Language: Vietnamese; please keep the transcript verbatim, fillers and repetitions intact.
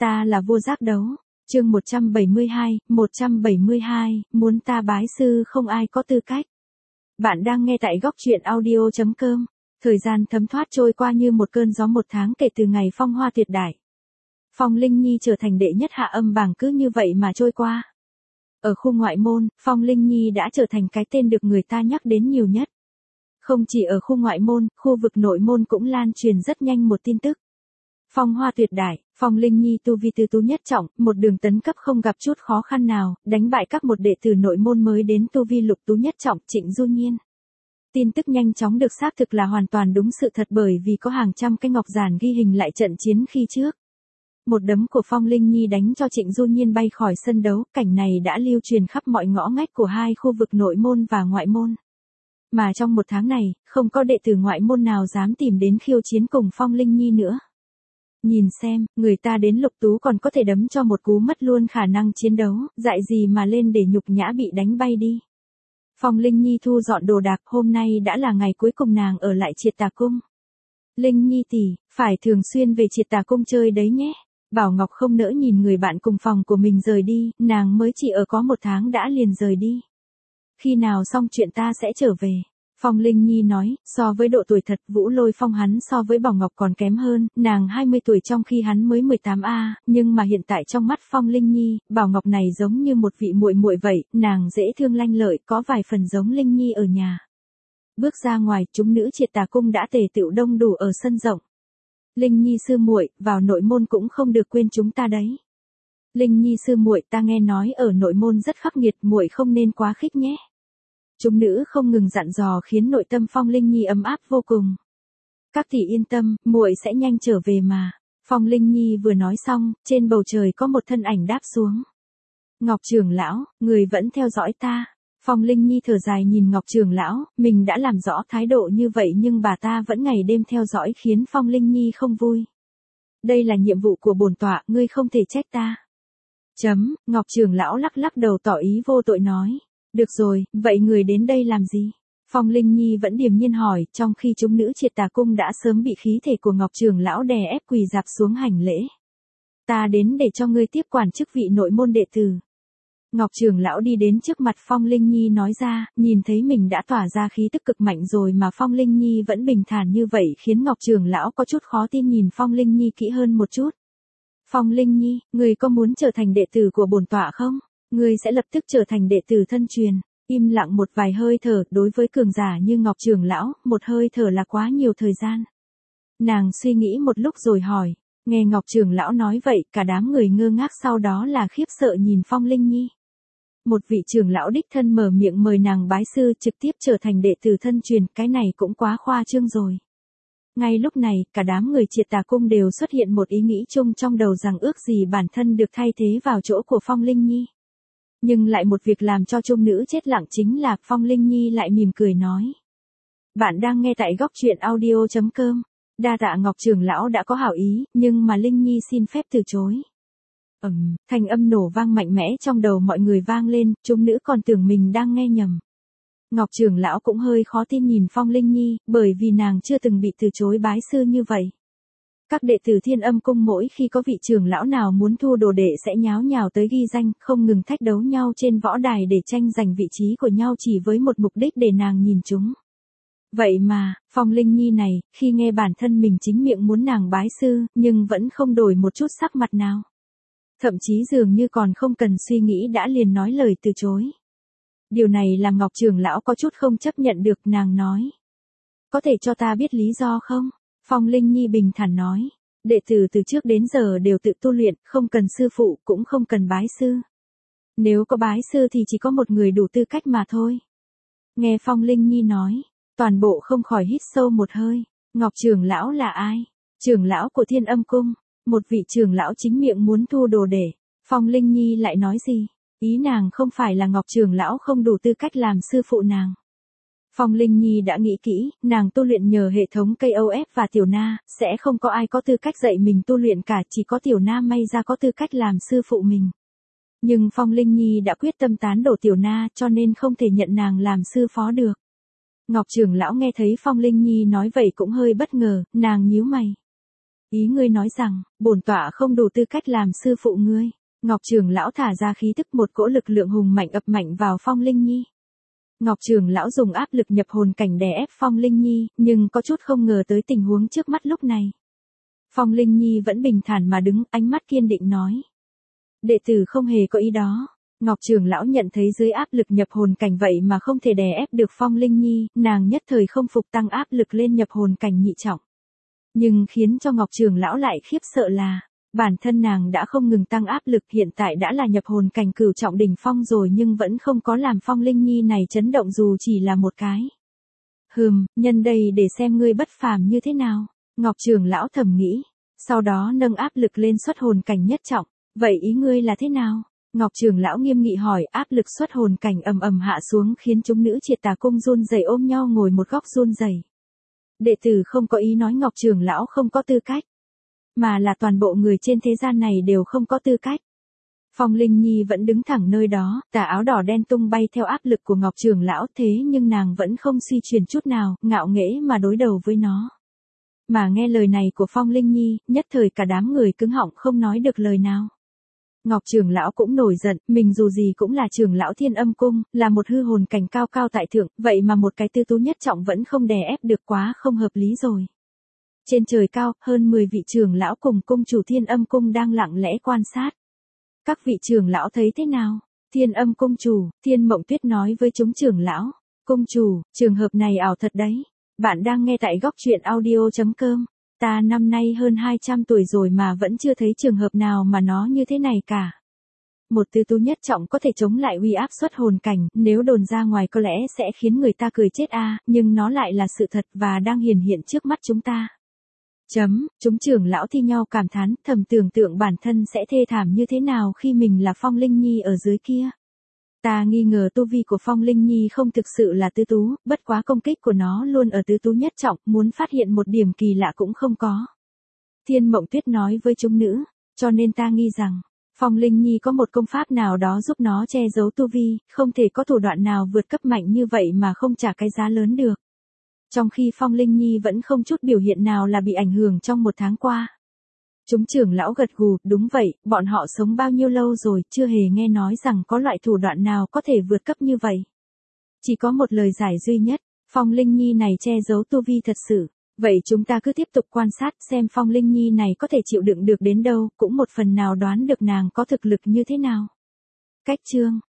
Ta là vua giác đấu. Chương một trăm bảy mươi hai, một trăm bảy mươi hai, muốn ta bái sư không ai có tư cách. Bạn đang nghe tại góc truyện audio chấm com. Thời gian thấm thoát trôi qua như một cơn gió một tháng kể từ ngày phong hoa tuyệt đại. Phong Linh Nhi trở thành đệ nhất hạ âm bảng cứ như vậy mà trôi qua. Ở khu ngoại môn, Phong Linh Nhi đã trở thành cái tên được người ta nhắc đến nhiều nhất. Không chỉ ở khu ngoại môn, khu vực nội môn cũng lan truyền rất nhanh một tin tức. Phong hoa tuyệt đại, Phong Linh Nhi tu vi tứ tú nhất trọng, một đường tấn cấp không gặp chút khó khăn nào, đánh bại các một đệ tử nội môn mới đến tu vi lục tú nhất trọng Trịnh Du Nhiên. Tin tức nhanh chóng được xác thực là hoàn toàn đúng sự thật bởi vì có hàng trăm cái ngọc giản ghi hình lại trận chiến khi trước. Một đấm của Phong Linh Nhi đánh cho Trịnh Du Nhiên bay khỏi sân đấu, cảnh này đã lưu truyền khắp mọi ngõ ngách của hai khu vực nội môn và ngoại môn. Mà trong một tháng này, không có đệ tử ngoại môn nào dám tìm đến khiêu chiến cùng Phong Linh Nhi nữa. Nhìn xem, người ta đến lục tú còn có thể đấm cho một cú mất luôn khả năng chiến đấu, dại gì mà lên để nhục nhã bị đánh bay đi. Phong Linh Nhi thu dọn đồ đạc, hôm nay đã là ngày cuối cùng nàng ở lại Triệt Tà Cung. Linh Nhi tỷ, phải thường xuyên về Triệt Tà Cung chơi đấy nhé. Bảo Ngọc không nỡ nhìn người bạn cùng phòng của mình rời đi, nàng mới chỉ ở có một tháng đã liền rời đi. Khi nào xong chuyện ta sẽ trở về. Phong Linh Nhi nói, so với độ tuổi thật Vũ Lôi Phong hắn so với Bảo Ngọc còn kém hơn, nàng hai mươi tuổi trong khi hắn mới mười tám a, nhưng mà hiện tại trong mắt Phong Linh Nhi, Bảo Ngọc này giống như một vị muội muội vậy, nàng dễ thương lanh lợi, có vài phần giống Linh Nhi ở nhà. Bước ra ngoài, chúng nữ Triệt Tà Cung đã tề tựu đông đủ ở sân rộng. Linh Nhi sư muội, vào nội môn cũng không được quên chúng ta đấy. Linh Nhi sư muội, ta nghe nói ở nội môn rất khắc nghiệt, muội không nên quá khích nhé. Chúng nữ không ngừng dặn dò khiến nội tâm Phong Linh Nhi ấm áp vô cùng. Các tỷ yên tâm, muội sẽ nhanh trở về mà. Phong Linh Nhi vừa nói xong, trên bầu trời có một thân ảnh đáp xuống. Ngọc trưởng lão, người vẫn theo dõi ta. Phong Linh Nhi thở dài nhìn Ngọc trưởng lão, mình đã làm rõ thái độ như vậy nhưng bà ta vẫn ngày đêm theo dõi khiến Phong Linh Nhi không vui. Đây là nhiệm vụ của bổn tọa, ngươi không thể trách ta. Chấm, Ngọc trưởng lão lắc lắc đầu tỏ ý vô tội nói. Được rồi, vậy người đến đây làm gì? Phong Linh Nhi vẫn điềm nhiên hỏi, trong khi chúng nữ Triệt Tà Cung đã sớm bị khí thể của Ngọc trưởng lão đè ép quỳ dạp xuống hành lễ. Ta đến để cho ngươi tiếp quản chức vị nội môn đệ tử. Ngọc trưởng lão đi đến trước mặt Phong Linh Nhi nói ra, nhìn thấy mình đã tỏa ra khí tức cực mạnh rồi mà Phong Linh Nhi vẫn bình thản như vậy khiến Ngọc trưởng lão có chút khó tin nhìn Phong Linh Nhi kỹ hơn một chút. Phong Linh Nhi, người có muốn trở thành đệ tử của bổn tọa không? Ngươi sẽ lập tức trở thành đệ tử thân truyền. Im lặng một vài hơi thở, đối với cường giả như Ngọc trưởng lão, một hơi thở là quá nhiều thời gian. Nàng suy nghĩ một lúc rồi hỏi, nghe Ngọc trưởng lão nói vậy, cả đám người ngơ ngác sau đó là khiếp sợ nhìn Phong Linh Nhi. Một vị trưởng lão đích thân mở miệng mời nàng bái sư trực tiếp trở thành đệ tử thân truyền, cái này cũng quá khoa trương rồi. Ngay lúc này, cả đám người Triệt Tà Cung đều xuất hiện một ý nghĩ chung trong đầu rằng ước gì bản thân được thay thế vào chỗ của Phong Linh Nhi. Nhưng lại một việc làm cho chung nữ chết lặng chính là Phong Linh Nhi lại mỉm cười nói. Bạn đang nghe tại góc truyện audio chấm com. Đa tạ Ngọc trưởng lão đã có hảo ý, nhưng mà Linh Nhi xin phép từ chối. Ầm, thanh âm nổ vang mạnh mẽ trong đầu mọi người vang lên, chung nữ còn tưởng mình đang nghe nhầm. Ngọc trưởng lão cũng hơi khó tin nhìn Phong Linh Nhi, bởi vì nàng chưa từng bị từ chối bái sư như vậy. Các đệ tử Thiên Âm Cung mỗi khi có vị trưởng lão nào muốn thu đồ đệ sẽ nháo nhào tới ghi danh, không ngừng thách đấu nhau trên võ đài để tranh giành vị trí của nhau chỉ với một mục đích để nàng nhìn chúng. Vậy mà, Phong Linh Nhi này, khi nghe bản thân mình chính miệng muốn nàng bái sư, nhưng vẫn không đổi một chút sắc mặt nào. Thậm chí dường như còn không cần suy nghĩ đã liền nói lời từ chối. Điều này làm Ngọc trưởng lão có chút không chấp nhận được, nàng nói. Có thể cho ta biết lý do không? Phong Linh Nhi bình thản nói, đệ tử từ trước đến giờ đều tự tu luyện, không cần sư phụ, cũng không cần bái sư. Nếu có bái sư thì chỉ có một người đủ tư cách mà thôi. Nghe Phong Linh Nhi nói, toàn bộ không khỏi hít sâu một hơi. Ngọc trưởng lão là ai? Trưởng lão của Thiên Âm Cung, một vị trưởng lão chính miệng muốn thu đồ để. Phong Linh Nhi lại nói gì? Ý nàng không phải là Ngọc trưởng lão không đủ tư cách làm sư phụ nàng. Phong Linh Nhi đã nghĩ kỹ, nàng tu luyện nhờ hệ thống ca o ép và Tiểu Na, sẽ không có ai có tư cách dạy mình tu luyện cả, chỉ có Tiểu Na may ra có tư cách làm sư phụ mình. Nhưng Phong Linh Nhi đã quyết tâm tán đổ Tiểu Na cho nên không thể nhận nàng làm sư phó được. Ngọc trưởng lão nghe thấy Phong Linh Nhi nói vậy cũng hơi bất ngờ, nàng nhíu mày. Ý ngươi nói rằng, bổn tọa không đủ tư cách làm sư phụ ngươi. Ngọc Trường lão thả ra khí tức, một cỗ lực lượng hùng mạnh ập mạnh vào Phong Linh Nhi. Ngọc Trường lão dùng áp lực nhập hồn cảnh đè ép Phong Linh Nhi, nhưng có chút không ngờ tới tình huống trước mắt lúc này. Phong Linh Nhi vẫn bình thản mà đứng, ánh mắt kiên định nói. Đệ tử không hề có ý đó. Ngọc Trường lão nhận thấy dưới áp lực nhập hồn cảnh vậy mà không thể đè ép được Phong Linh Nhi, nàng nhất thời không phục tăng áp lực lên nhập hồn cảnh nhị trọng. Nhưng khiến cho Ngọc Trường lão lại khiếp sợ là, bản thân nàng đã không ngừng tăng áp lực, hiện tại đã là nhập hồn cảnh cửu trọng đỉnh phong rồi nhưng vẫn không có làm Phong Linh Nhi này chấn động dù chỉ là một cái. Hừm, nhân đây để xem ngươi bất phàm như thế nào, Ngọc Trường lão thầm nghĩ, sau đó nâng áp lực lên xuất hồn cảnh nhất trọng, vậy ý ngươi là thế nào? Ngọc Trường lão nghiêm nghị hỏi, áp lực xuất hồn cảnh ầm ầm hạ xuống khiến chúng nữ Triệt Tà cung run rẩy ôm nhau ngồi một góc run rẩy. Đệ tử không có ý nói Ngọc Trường lão không có tư cách, mà là toàn bộ người trên thế gian này đều không có tư cách. Phong Linh Nhi vẫn đứng thẳng nơi đó, tà áo đỏ đen tung bay theo áp lực của Ngọc Trường lão, thế nhưng nàng vẫn không suy chuyển chút nào, ngạo nghễ mà đối đầu với nó. Mà nghe lời này của Phong Linh Nhi, nhất thời cả đám người cứng họng không nói được lời nào. Ngọc Trường lão cũng nổi giận, mình dù gì cũng là trưởng lão Thiên Âm cung, là một hư hồn cảnh cao cao tại thượng, vậy mà một cái tư tú nhất trọng vẫn không đè ép được, quá không hợp lý rồi. Trên trời cao, hơn mười vị trưởng lão cùng cung chủ Thiên Âm cung đang lặng lẽ quan sát. Các vị trưởng lão thấy thế nào? Thiên Âm cung chủ, Thiên Mộng Tuyết nói với chúng trưởng lão. Cung chủ, trường hợp này ảo thật đấy. Bạn đang nghe tại góc truyện audio chấm com. Ta năm nay hơn hai trăm tuổi rồi mà vẫn chưa thấy trường hợp nào mà nó như thế này cả. Một tư tú nhất trọng có thể chống lại uy áp xuất hồn cảnh, nếu đồn ra ngoài có lẽ sẽ khiến người ta cười chết a, nhưng nó lại là sự thật và đang hiển hiện trước mắt chúng ta. Chấm, chúng trưởng lão thi nhau cảm thán, thầm tưởng tượng bản thân sẽ thê thảm như thế nào khi mình là Phong Linh Nhi ở dưới kia. Ta nghi ngờ tu vi của Phong Linh Nhi không thực sự là tứ tú, bất quá công kích của nó luôn ở tứ tú nhất trọng, muốn phát hiện một điểm kỳ lạ cũng không có. Thiên Mộng Tuyết nói với chúng nữ, cho nên ta nghi rằng, Phong Linh Nhi có một công pháp nào đó giúp nó che giấu tu vi, không thể có thủ đoạn nào vượt cấp mạnh như vậy mà không trả cái giá lớn được. Trong khi Phong Linh Nhi vẫn không chút biểu hiện nào là bị ảnh hưởng trong một tháng qua. Chúng trưởng lão gật gù, đúng vậy, bọn họ sống bao nhiêu lâu rồi, chưa hề nghe nói rằng có loại thủ đoạn nào có thể vượt cấp như vậy. Chỉ có một lời giải duy nhất, Phong Linh Nhi này che giấu tu vi thật sự. Vậy chúng ta cứ tiếp tục quan sát xem Phong Linh Nhi này có thể chịu đựng được đến đâu, cũng một phần nào đoán được nàng có thực lực như thế nào. Cách chương